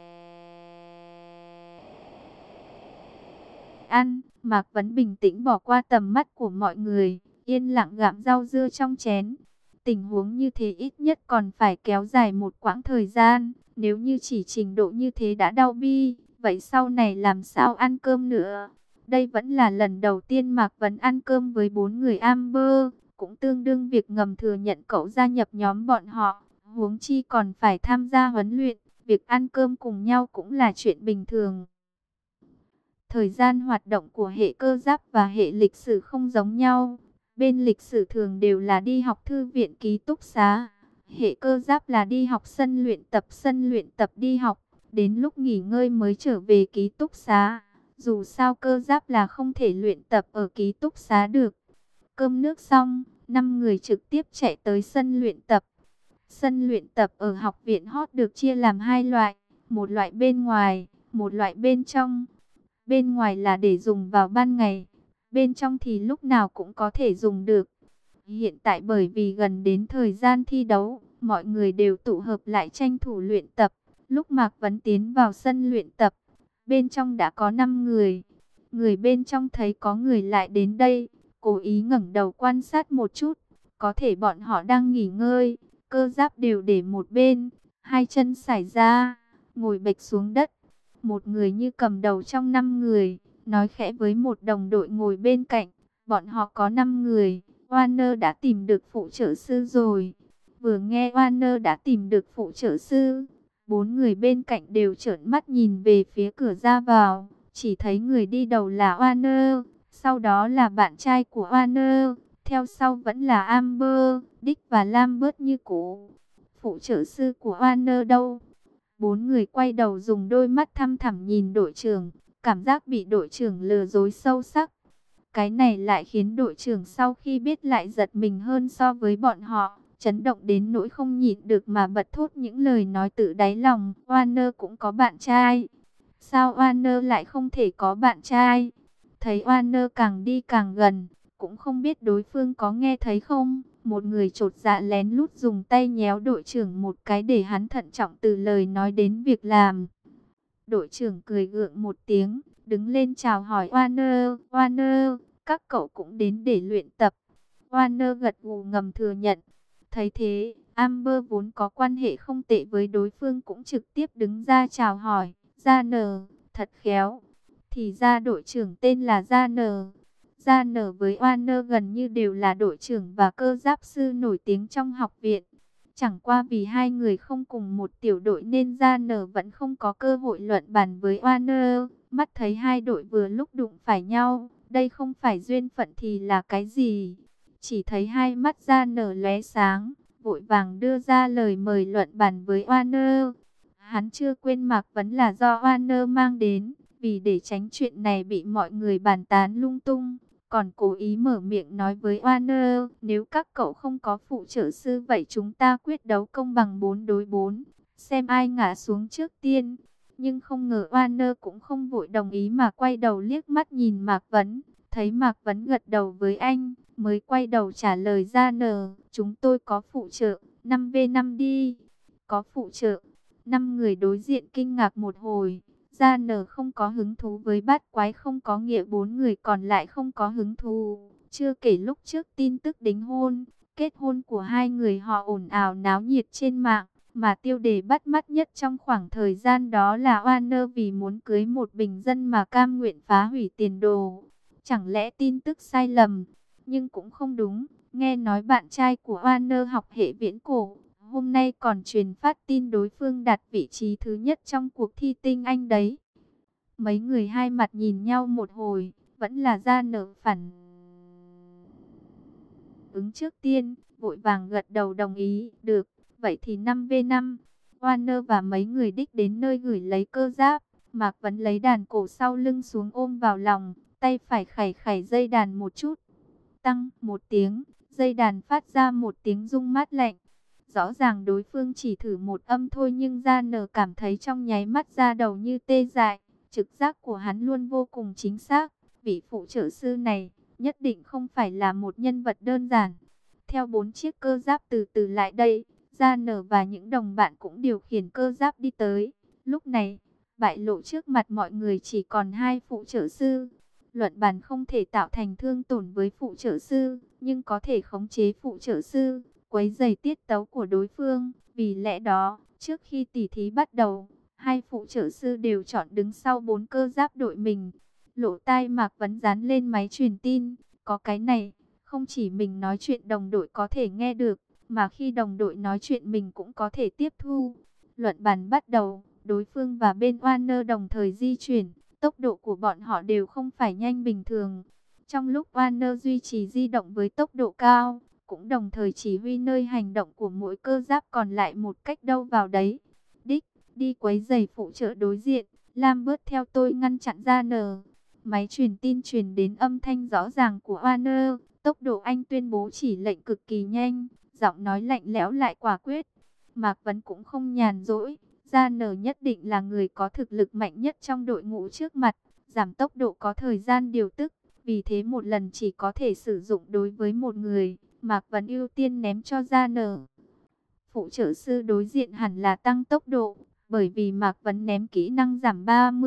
ăn. Mạc Vấn bình tĩnh bỏ qua tầm mắt của mọi người, yên lặng gặm rau dưa trong chén. Tình huống như thế ít nhất còn phải kéo dài một quãng thời gian. Nếu như chỉ trình độ như thế đã đau bi, vậy sau này làm sao ăn cơm nữa? Đây vẫn là lần đầu tiên Mạc Vấn ăn cơm với 4 người Amber, cũng tương đương việc ngầm thừa nhận cậu gia nhập nhóm bọn họ. Huống chi còn phải tham gia huấn luyện, việc ăn cơm cùng nhau cũng là chuyện bình thường. Thời gian hoạt động của hệ cơ giáp và hệ lịch sử không giống nhau. Bên lịch sử thường đều là đi học thư viện ký túc xá. Hệ cơ giáp là đi học sân luyện tập đi học. Đến lúc nghỉ ngơi mới trở về ký túc xá. Dù sao cơ giáp là không thể luyện tập ở ký túc xá được. Cơm nước xong, 5 người trực tiếp chạy tới sân luyện tập. Sân luyện tập ở học viện Hot được chia làm 2 loại. Một loại bên ngoài, một loại bên trong. Bên ngoài là để dùng vào ban ngày. Bên trong thì lúc nào cũng có thể dùng được. Hiện tại bởi vì gần đến thời gian thi đấu, mọi người đều tụ hợp lại tranh thủ luyện tập. Lúc Mạc Vấn tiến vào sân luyện tập, bên trong đã có 5 người. Người bên trong thấy có người lại đến đây, cố ý ngẩng đầu quan sát một chút. Có thể bọn họ đang nghỉ ngơi, cơ giáp đều để một bên, hai chân sải ra, ngồi bệt xuống đất. Một người như cầm đầu trong 5 người, nói khẽ với một đồng đội ngồi bên cạnh. Bọn họ có 5 người, Warner đã tìm được phụ trợ sư rồi. Vừa nghe Warner đã tìm được phụ trợ sư, Bốn người bên cạnh đều trợn mắt nhìn về phía cửa ra vào, chỉ thấy người đi đầu là Warner, sau đó là bạn trai của Warner, theo sau vẫn là Amber, Dick và Lambert như cũ. Phụ trợ sư của Warner đâu? Bốn người quay đầu dùng đôi mắt thăm thẳm nhìn đội trưởng, cảm giác bị đội trưởng lừa dối sâu sắc. Cái này lại khiến đội trưởng sau khi biết lại giật mình hơn so với bọn họ, chấn động đến nỗi không nhịn được mà bật thốt những lời nói tự đáy lòng. Warner cũng có bạn trai. Sao Warner lại không thể có bạn trai? Thấy Warner càng đi càng gần, cũng không biết đối phương có nghe thấy không. Một người chột dạ lén lút dùng tay nhéo đội trưởng một cái để hắn thận trọng từ lời nói đến việc làm. Đội trưởng cười gượng một tiếng, đứng lên chào hỏi Warner. Warner, các cậu cũng đến để luyện tập. Warner gật gù ngầm thừa nhận. Thấy thế, Amber vốn có quan hệ không tệ với đối phương cũng trực tiếp đứng ra chào hỏi. Gia Nờ, thật khéo. Thì ra đội trưởng tên là Gia Nờ. Gia Nờ với Warner gần như đều là đội trưởng và cơ giáp sư nổi tiếng trong học viện. Chẳng qua vì hai người không cùng một tiểu đội nên Gia Nờ vẫn không có cơ hội luận bàn với Warner. Mắt thấy hai đội vừa lúc đụng phải nhau, đây không phải duyên phận thì là cái gì? Chỉ thấy hai mắt Gia Nờ lóe sáng, vội vàng đưa ra lời mời luận bàn với Warner. Hắn chưa quên Mạc Vấn là do Warner mang đến, vì để tránh chuyện này bị mọi người bàn tán lung tung, còn cố ý mở miệng nói với Warner, nếu các cậu không có phụ trợ sư vậy chúng ta quyết đấu công bằng 4 đối 4, xem ai ngã xuống trước tiên. Nhưng không ngờ Warner cũng không vội đồng ý mà quay đầu liếc mắt nhìn Mạc Vấn, thấy Mạc Vấn gật đầu với anh, mới quay đầu trả lời ra nờ, chúng tôi có phụ trợ, 5v5 đi. Có phụ trợ, 5 người đối diện kinh ngạc một hồi. Gia Nờ không có hứng thú với bát quái không có nghĩa 4 người còn lại không có hứng thú. Chưa kể lúc trước tin tức đính hôn, kết hôn của hai người họ ồn ào náo nhiệt trên mạng. Mà tiêu đề bắt mắt nhất trong khoảng thời gian đó là Warner vì muốn cưới một bình dân mà cam nguyện phá hủy tiền đồ. Chẳng lẽ tin tức sai lầm? Nhưng cũng không đúng. Nghe nói bạn trai của Warner học hệ viễn cổ. Hôm nay còn truyền phát tin đối phương đạt vị trí thứ nhất trong cuộc thi tinh anh đấy. Mấy người hai mặt nhìn nhau một hồi, vẫn là ra nở phản ứng trước tiên, vội vàng gật đầu đồng ý, được, vậy thì 5v5. Warner và mấy người đích đến nơi gửi lấy cơ giáp, Mạc Vấn lấy đàn cổ sau lưng xuống ôm vào lòng, tay phải khảy khảy dây đàn một chút. Tăng một tiếng, dây đàn phát ra một tiếng rung mát lạnh. Rõ ràng đối phương chỉ thử một âm thôi nhưng Gia Nờ cảm thấy trong nháy mắt da đầu như tê dại. Trực giác của hắn luôn vô cùng chính xác. Vị phụ trợ sư này nhất định không phải là một nhân vật đơn giản. Theo 4 chiếc cơ giáp từ từ lại đây, Gia Nờ và những đồng bạn cũng điều khiển cơ giáp đi tới. Lúc này, bại lộ trước mặt mọi người chỉ còn 2 phụ trợ sư. Luận bàn không thể tạo thành thương tổn với phụ trợ sư, nhưng có thể khống chế phụ trợ sư, quấy rầy tiết tấu của đối phương. Vì lẽ đó, trước khi tỉ thí bắt đầu, hai phụ trợ sư đều chọn đứng sau 4 cơ giáp đội mình. Lỗ tai Mạc Vấn dán lên máy truyền tin, có cái này, không chỉ mình nói chuyện đồng đội có thể nghe được, mà khi đồng đội nói chuyện mình cũng có thể tiếp thu. Luận bàn bắt đầu, đối phương và bên Warner đồng thời di chuyển, tốc độ của bọn họ đều không phải nhanh bình thường. Trong lúc Warner duy trì di động với tốc độ cao, cũng đồng thời chỉ huy nơi hành động của mỗi cơ giáp còn lại một cách đâu vào đấy. Đích, đi quấy giày phụ trợ đối diện, Lambert theo tôi ngăn chặn ra nờ. Máy truyền tin truyền đến âm thanh rõ ràng của Warner, tốc độ anh tuyên bố chỉ lệnh cực kỳ nhanh, giọng nói lạnh lẽo lại quả quyết. Mạc Vấn cũng không nhàn rỗi, Gia Nờ nhất định là người có thực lực mạnh nhất trong đội ngũ trước mặt, giảm tốc độ có thời gian điều tức, vì thế một lần chỉ có thể sử dụng đối với một người. Mạc Vấn ưu tiên ném cho Gia Nờ. Phụ trợ sư đối diện hẳn là tăng tốc độ, bởi vì Mạc Vấn ném kỹ năng giảm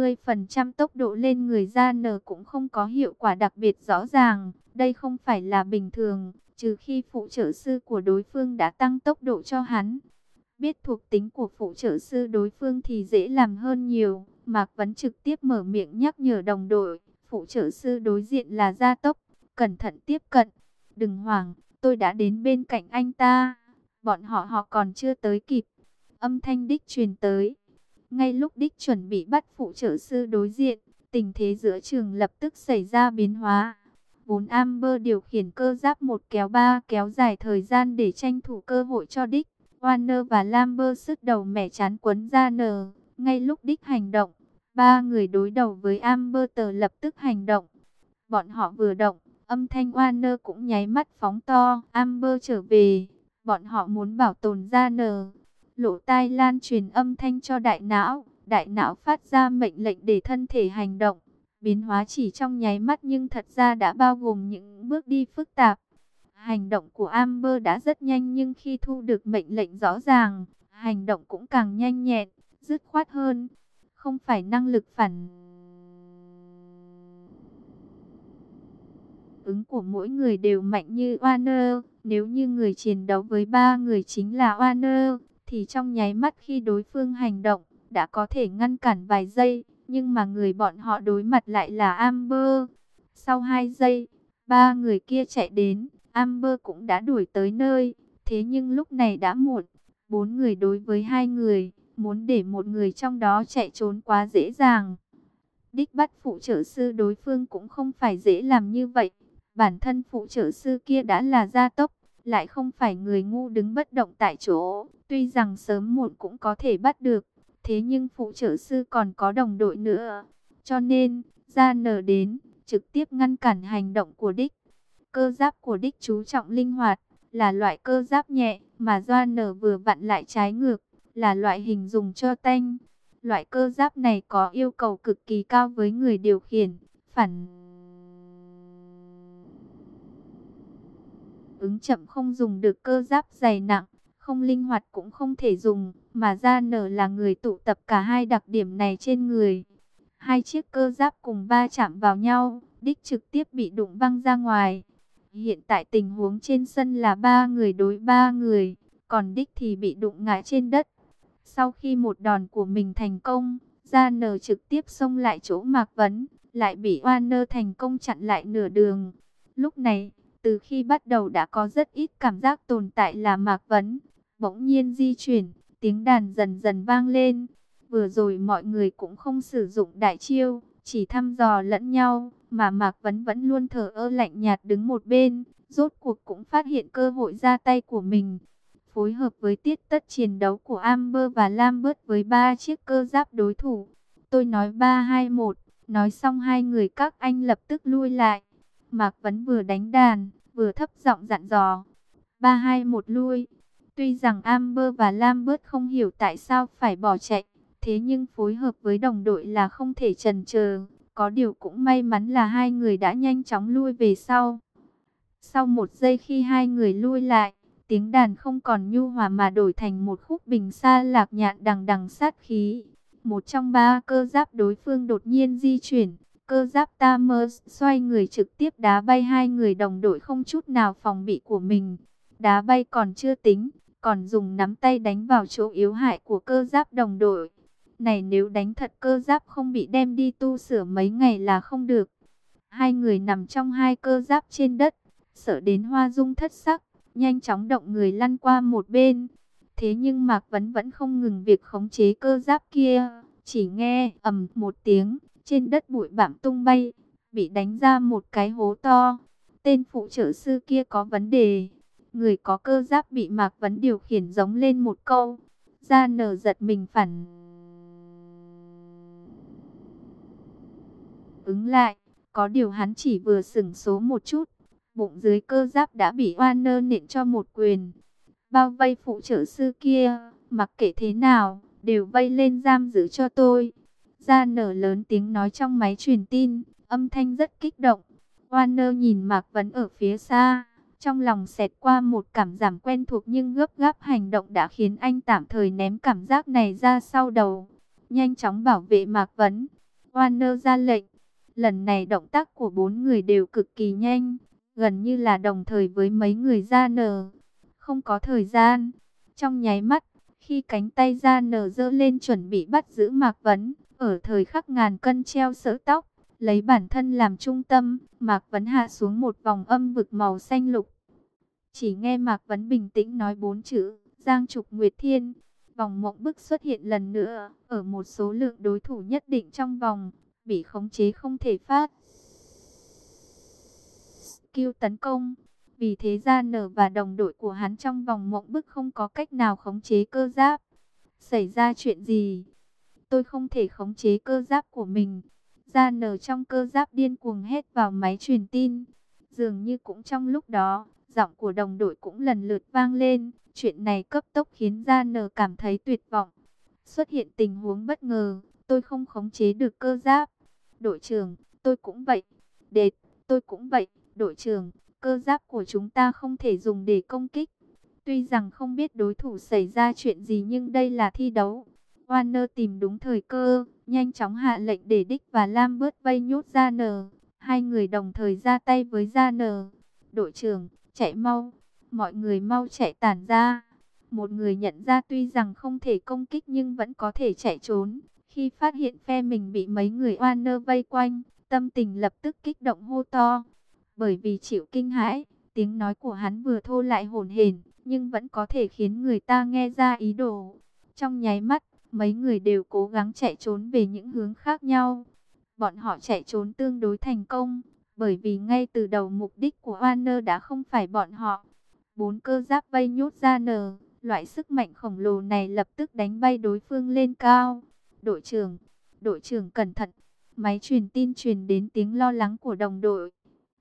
30% tốc độ lên người Gia Nờ cũng không có hiệu quả đặc biệt rõ ràng. Đây không phải là bình thường, trừ khi phụ trợ sư của đối phương đã tăng tốc độ cho hắn. Biết thuộc tính của phụ trợ sư đối phương thì dễ làm hơn nhiều. Mạc Vấn trực tiếp mở miệng nhắc nhở đồng đội, phụ trợ sư đối diện là gia tốc, cẩn thận tiếp cận. Đừng hoảng, tôi đã đến bên cạnh anh ta. Bọn họ còn chưa tới kịp. âm thanh đích truyền tới. Ngay lúc đích chuẩn bị bắt phụ trợ sư đối diện, tình thế giữa trường lập tức xảy ra biến hóa. Vốn Amber điều khiển cơ giáp một kéo ba kéo dài thời gian để tranh thủ cơ hội cho đích. Warner và Lambert sứt đầu mẻ chán quấn ra nờ. Ngay lúc đích hành động, ba người đối đầu với Amber lập tức hành động. Bọn họ vừa động, âm thanh Warner cũng nháy mắt phóng to. Amber trở về, bọn họ muốn bảo tồn ra nờ. Lỗ tai lan truyền âm thanh cho đại não. Đại não phát ra mệnh lệnh để thân thể hành động. Biến hóa chỉ trong nháy mắt nhưng thật ra đã bao gồm những bước đi phức tạp. Hành động của Amber đã rất nhanh nhưng khi thu được mệnh lệnh rõ ràng, hành động cũng càng nhanh nhẹn, dứt khoát hơn. Không phải năng lực phản ứng của mỗi người đều mạnh như Warner. Nếu như người chiến đấu với ba người chính là Warner, thì trong nháy mắt khi đối phương hành động, đã có thể ngăn cản vài giây. Nhưng mà người bọn họ đối mặt lại là Amber. Sau 2 giây, ba người kia chạy đến, Amber cũng đã đuổi tới nơi. Thế nhưng lúc này đã muộn, 4 người đối với 2 người, muốn để một người trong đó chạy trốn quá dễ dàng. Đích bắt phụ trợ sư đối phương cũng không phải dễ làm như vậy. Bản thân phụ trợ sư kia đã là gia tốc, lại không phải người ngu đứng bất động tại chỗ. Tuy rằng sớm muộn cũng có thể bắt được, thế nhưng phụ trợ sư còn có đồng đội nữa. Cho nên, ra nở đến, trực tiếp ngăn cản hành động của đích. Cơ giáp của đích chú trọng linh hoạt, là loại cơ giáp nhẹ, mà doa nở vừa vặn lại trái ngược, là loại hình dùng cho tanh. Loại cơ giáp này có yêu cầu cực kỳ cao với người điều khiển, phản ứng chậm không dùng được cơ giáp dày nặng, không linh hoạt cũng không thể dùng, mà ra nở là người tụ tập cả hai đặc điểm này trên người. Hai chiếc cơ giáp cùng va chạm vào nhau, đích trực tiếp bị đụng văng ra ngoài. Hiện tại tình huống trên sân là 3 người đối 3 người, còn đích thì bị đụng ngã trên đất. Sau khi một đòn của mình thành công, Gia Nờ trực tiếp xông lại chỗ Mạc Vấn, lại bị Warner thành công chặn lại nửa đường. Lúc này, từ khi bắt đầu đã có rất ít cảm giác tồn tại là Mạc Vấn. Bỗng nhiên di chuyển, tiếng đàn dần dần vang lên. Vừa rồi mọi người cũng không sử dụng đại chiêu, chỉ thăm dò lẫn nhau, mà Mạc Vấn vẫn luôn thờ ơ lạnh nhạt đứng một bên, rốt cuộc cũng phát hiện cơ hội ra tay của mình. Phối hợp với tiết tất chiến đấu của Amber và Lambert với 3 chiếc cơ giáp đối thủ. Tôi nói 3-2-1, nói xong hai người các anh lập tức lui lại. Mạc Vấn vừa đánh đàn, vừa thấp giọng dặn dò. 3-2-1 lui. Tuy rằng Amber và Lambert không hiểu tại sao phải bỏ chạy, thế nhưng phối hợp với đồng đội là không thể chần chờ. Có điều cũng may mắn là hai người đã nhanh chóng lui về sau. Sau 1 giây khi hai người lui lại, tiếng đàn không còn nhu hòa mà đổi thành một khúc bình xa lạc nhạn đằng đằng sát khí. Một trong 3 cơ giáp đối phương đột nhiên di chuyển. Cơ giáp Tamers xoay người trực tiếp đá bay hai người đồng đội không chút nào phòng bị của mình. Đá bay còn chưa tính, còn dùng nắm tay đánh vào chỗ yếu hại của cơ giáp đồng đội. Này nếu đánh thật cơ giáp không bị đem đi tu sửa mấy ngày là không được. Hai người nằm trong hai cơ giáp trên đất, sợ đến hoa dung thất sắc, nhanh chóng động người lăn qua một bên. Thế nhưng Mạc Vấn vẫn không ngừng việc khống chế cơ giáp kia, chỉ nghe ầm một tiếng, trên đất bụi bặm tung bay, bị đánh ra một cái hố to. Tên phụ trợ sư kia có vấn đề. Người có cơ giáp bị Mạc Vấn điều khiển giống lên một câu. Ra nở giật mình phản ứng lại, có điều hắn chỉ vừa sửng số một chút, bụng dưới cơ giáp đã bị Warner nện cho một quyền. Bao vây phụ trợ sư kia, mặc kệ thế nào, đều vây lên giam giữ cho tôi. Ra nở lớn tiếng nói trong máy truyền tin, âm thanh rất kích động. Warner nhìn Mạc Vấn ở phía xa, trong lòng xẹt qua một cảm giác quen thuộc nhưng gấp gáp hành động đã khiến anh tạm thời ném cảm giác này ra sau đầu. Nhanh chóng bảo vệ Mạc Vấn. Warner ra lệnh. Lần này động tác của 4 người đều cực kỳ nhanh, gần như là đồng thời với mấy người ra nở. Không có thời gian. Trong nháy mắt, khi cánh tay ra nở giơ lên chuẩn bị bắt giữ Mạc Vấn, ở thời khắc ngàn cân treo sợi tóc, lấy bản thân làm trung tâm, Mạc Vấn hạ xuống một vòng âm vực màu xanh lục. Chỉ nghe Mạc Vấn bình tĩnh nói 4 chữ, Giang Trục Nguyệt Thiên. Vòng mộng bức xuất hiện lần nữa, ở một số lượng đối thủ nhất định trong vòng, bị khống chế không thể phát skill tấn công. Vì thế Gia Nở và đồng đội của hắn trong vòng mộng bức không có cách nào khống chế cơ giáp. Xảy ra chuyện gì? Tôi không thể khống chế cơ giáp của mình. Gia Nở trong cơ giáp điên cuồng hét vào máy truyền tin. Dường như cũng trong lúc đó, giọng của đồng đội cũng lần lượt vang lên. Chuyện này cấp tốc khiến Gia Nở cảm thấy tuyệt vọng. Xuất hiện tình huống bất ngờ, tôi không khống chế được cơ giáp. Đội trưởng, tôi cũng vậy. Đệt, tôi cũng vậy. Đội trưởng, cơ giáp của chúng ta không thể dùng để công kích. Tuy rằng không biết đối thủ xảy ra chuyện gì nhưng đây là thi đấu. Warner tìm đúng thời cơ, nhanh chóng hạ lệnh để Dick và Lambert vây nhốt Gia Nở. Hai người đồng thời ra tay với Gia Nở. Đội trưởng, chạy mau. Mọi người mau chạy tản ra. Một người nhận ra tuy rằng không thể công kích nhưng vẫn có thể chạy trốn. Khi phát hiện phe mình bị mấy người Warner vây quanh, tâm tình lập tức kích động hô to. Bởi vì chịu kinh hãi, tiếng nói của hắn vừa thô lại hổn hển, nhưng vẫn có thể khiến người ta nghe ra ý đồ. Trong nháy mắt, mấy người đều cố gắng chạy trốn về những hướng khác nhau. Bọn họ chạy trốn tương đối thành công, bởi vì ngay từ đầu mục đích của Warner đã không phải bọn họ. 4 cơ giáp vây nhốt ra nở, loại sức mạnh khổng lồ này lập tức đánh bay đối phương lên cao. Đội trưởng cẩn thận, máy truyền tin truyền đến tiếng lo lắng của đồng đội.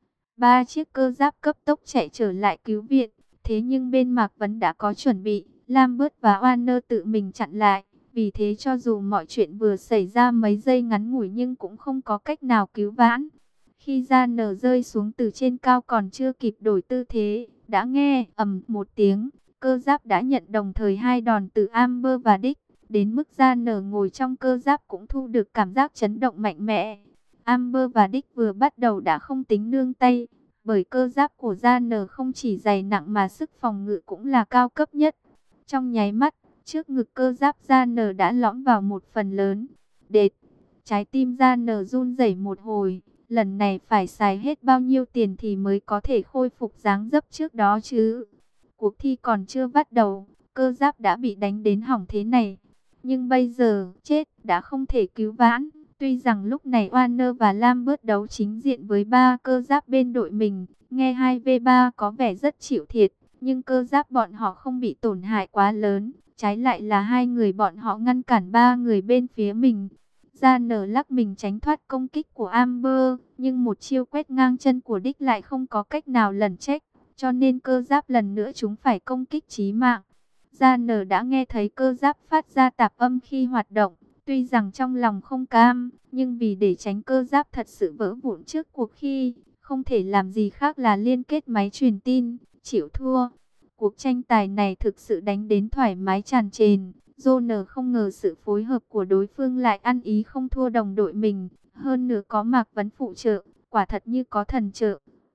3 chiếc cơ giáp cấp tốc chạy trở lại cứu viện, thế nhưng bên Mạc Vấn đã có chuẩn bị, Lambert và Warner tự mình chặn lại. Vì thế cho dù mọi chuyện vừa xảy ra mấy giây ngắn ngủi nhưng cũng không có cách nào cứu vãn. Khi Gia Nở rơi xuống từ trên cao còn chưa kịp đổi tư thế, đã nghe ầm một tiếng, cơ giáp đã nhận đồng thời hai đòn từ Amber và Dick. Đến mức Gia Nở ngồi trong cơ giáp cũng thu được cảm giác chấn động mạnh mẽ. Amber và Dick vừa bắt đầu đã không tính nương tay, bởi cơ giáp của Gia Nở không chỉ dày nặng mà sức phòng ngự cũng là cao cấp nhất. Trong nháy mắt, trước ngực cơ giáp Gia Nở đã lõm vào một phần lớn. Đệt, trái tim Gia Nở run rẩy một hồi, lần này phải xài hết bao nhiêu tiền thì mới có thể khôi phục dáng dấp trước đó chứ. Cuộc thi còn chưa bắt đầu, cơ giáp đã bị đánh đến hỏng thế này. Nhưng bây giờ, chết đã không thể cứu vãn. Tuy rằng lúc này Warner và Lambert đấu chính diện với 3 cơ giáp bên đội mình, nghe 2v3 có vẻ rất chịu thiệt, nhưng cơ giáp bọn họ không bị tổn hại quá lớn, trái lại là hai người bọn họ ngăn cản 3 người bên phía mình. Gia Nở lắc mình tránh thoát công kích của Amber, nhưng một chiêu quét ngang chân của Dick lại không có cách nào lẩn trách, cho nên cơ giáp lần nữa chúng phải công kích chí mạng. Gia Nở đã nghe thấy cơ giáp phát ra tạp âm khi hoạt động. Tuy rằng trong lòng không cam, nhưng vì để tránh cơ giáp thật sự vỡ vụn trước cuộc thi, không thể làm gì khác là liên kết máy truyền tin, chịu thua. Cuộc tranh tài này thực sự đánh đến thoải mái tràn trề. Joner không ngờ sự phối hợp của đối phương lại ăn ý không thua đồng đội mình, hơn nữa có Mạc Vấn phụ trợ, quả thật như có thần trợ.